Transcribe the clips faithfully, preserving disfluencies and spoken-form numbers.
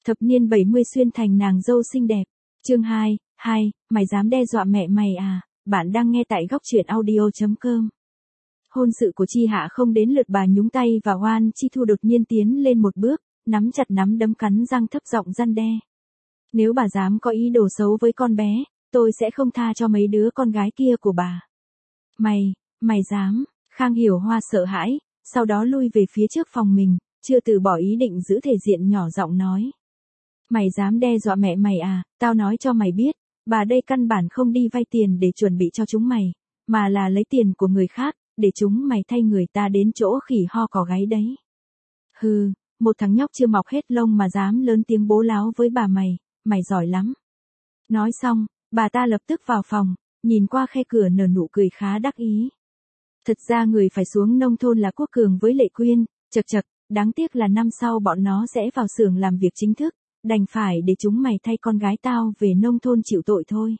thập niên bảy mươi xuyên thành nàng dâu xinh đẹp. Chương hai, hai, mày dám đe dọa mẹ mày à? Bạn đang nghe tại góc truyện audio chấm com. Hôn sự của Chi Hạ không đến lượt bà nhúng tay và Oan Chi Thu đột nhiên tiến lên một bước, nắm chặt nắm đấm cắn răng thấp giọng răn đe. Nếu bà dám có ý đồ xấu với con bé, tôi sẽ không tha cho mấy đứa con gái kia của bà. Mày, mày dám? Khang Hiểu Hoa sợ hãi, sau đó lui về phía trước phòng mình, chưa từ bỏ ý định giữ thể diện, nhỏ giọng nói. Mày dám đe dọa mẹ mày à? Tao nói cho mày biết, bà đây căn bản không đi vay tiền để chuẩn bị cho chúng mày, mà là lấy tiền của người khác, để chúng mày thay người ta đến chỗ khỉ ho cò gáy đấy. Hừ, một thằng nhóc chưa mọc hết lông mà dám lớn tiếng bố láo với bà mày, mày giỏi lắm. Nói xong, bà ta lập tức vào phòng, nhìn qua khe cửa nở nụ cười khá đắc ý. Thật ra người phải xuống nông thôn là Quốc Cường với Lệ Quyên, chật chật, đáng tiếc là năm sau bọn nó sẽ vào xưởng làm việc chính thức, đành phải để chúng mày thay con gái tao về nông thôn chịu tội thôi.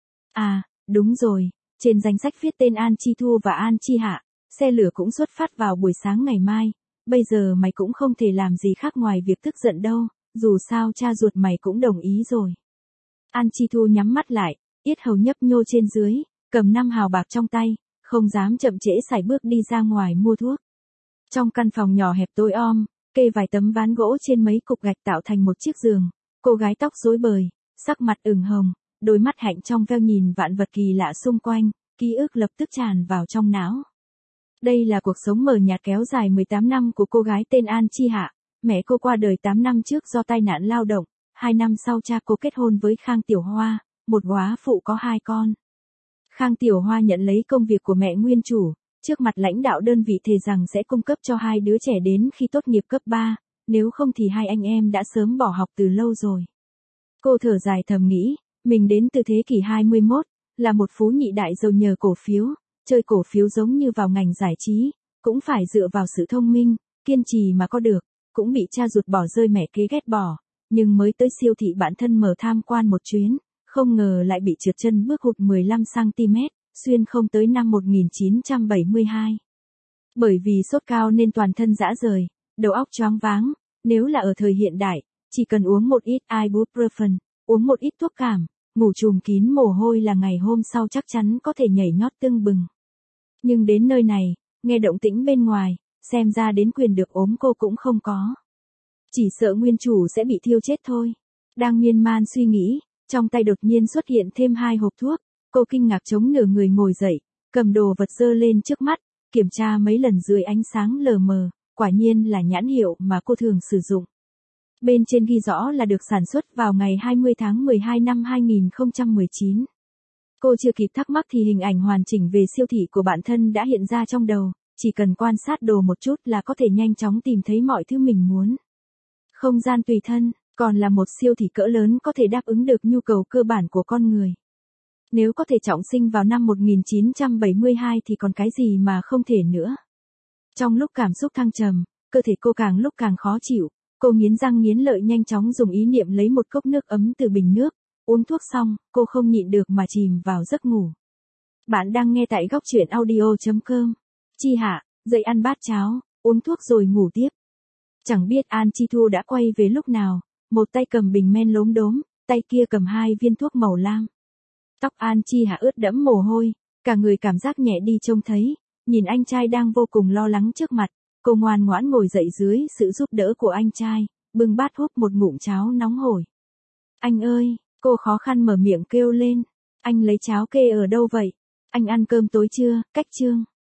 À, đúng rồi, trên danh sách viết tên An Chi Thu và An Chi Hạ, xe lửa cũng xuất phát vào buổi sáng ngày mai, bây giờ mày cũng không thể làm gì khác ngoài việc tức giận đâu, dù sao cha ruột mày cũng đồng ý rồi. An Chi Thu nhắm mắt lại, yết hầu nhấp nhô trên dưới, cầm năm hào bạc trong tay, không dám chậm trễ sải bước đi ra ngoài mua thuốc. Trong căn phòng nhỏ hẹp tối om, kê vài tấm ván gỗ trên mấy cục gạch tạo thành một chiếc giường, cô gái tóc rối bời, sắc mặt ửng hồng, đôi mắt hạnh trong veo nhìn vạn vật kỳ lạ xung quanh, ký ức lập tức tràn vào trong não. Đây là cuộc sống mờ nhạt kéo dài mười tám năm của cô gái tên An Chi Hạ, mẹ cô qua đời tám năm trước do tai nạn lao động, hai năm sau cha cô kết hôn với Khang Tiểu Hoa, một góa phụ có hai con. Khang Tiểu Hoa nhận lấy công việc của mẹ nguyên chủ, trước mặt lãnh đạo đơn vị thề rằng sẽ cung cấp cho hai đứa trẻ đến khi tốt nghiệp cấp ba, nếu không thì hai anh em đã sớm bỏ học từ lâu rồi. Cô thở dài thầm nghĩ, mình đến từ thế kỷ hai mươi mốt, là một phú nhị đại giàu nhờ cổ phiếu, chơi cổ phiếu giống như vào ngành giải trí, cũng phải dựa vào sự thông minh, kiên trì mà có được, cũng bị cha ruột bỏ rơi mẹ kế ghét bỏ, nhưng mới tới siêu thị bản thân mở tham quan một chuyến, không ngờ lại bị trượt chân bước hụt mười lăm xăng ti mét, xuyên không tới năm một nghìn chín trăm bảy mươi hai. Bởi vì sốt cao nên toàn thân rã rời, đầu óc choáng váng, nếu là ở thời hiện đại, chỉ cần uống một ít ibuprofen, uống một ít thuốc cảm, ngủ trùm kín mồ hôi là ngày hôm sau chắc chắn có thể nhảy nhót tưng bừng. Nhưng đến nơi này, nghe động tĩnh bên ngoài, xem ra đến quyền được ốm cô cũng không có. Chỉ sợ nguyên chủ sẽ bị thiêu chết thôi. Đang miên man suy nghĩ, trong tay đột nhiên xuất hiện thêm hai hộp thuốc, cô kinh ngạc chống nửa người ngồi dậy, cầm đồ vật dơ lên trước mắt, kiểm tra mấy lần dưới ánh sáng lờ mờ, quả nhiên là nhãn hiệu mà cô thường sử dụng. Bên trên ghi rõ là được sản xuất vào ngày hai mươi tháng mười hai năm hai nghìn không trăm mười chín. Cô chưa kịp thắc mắc thì hình ảnh hoàn chỉnh về siêu thị của bản thân đã hiện ra trong đầu, chỉ cần quan sát đồ một chút là có thể nhanh chóng tìm thấy mọi thứ mình muốn. Không gian tùy thân, còn là một siêu thị cỡ lớn có thể đáp ứng được nhu cầu cơ bản của con người. Nếu có thể trọng sinh vào năm một nghìn chín trăm bảy mươi hai thì còn cái gì mà không thể nữa. Trong lúc cảm xúc thăng trầm, cơ thể cô càng lúc càng khó chịu, cô nghiến răng nghiến lợi nhanh chóng dùng ý niệm lấy một cốc nước ấm từ bình nước, uống thuốc xong, cô không nhịn được mà chìm vào giấc ngủ. Bạn đang nghe tại góc truyện audio chấm com. Chi Hạ, dậy ăn bát cháo, uống thuốc rồi ngủ tiếp. Chẳng biết An Chi Thu đã quay về lúc nào, một tay cầm bình men lốm đốm, tay kia cầm hai viên thuốc màu lam. Tóc An Chi Hạ ướt đẫm mồ hôi, cả người cảm giác nhẹ đi trông thấy, nhìn anh trai đang vô cùng lo lắng trước mặt, cô ngoan ngoãn ngồi dậy dưới sự giúp đỡ của anh trai, bưng bát húp một ngụm cháo nóng hổi. Anh ơi, cô khó khăn mở miệng kêu lên, anh lấy cháo kê ở đâu vậy? Anh ăn cơm tối chưa? Cách chương.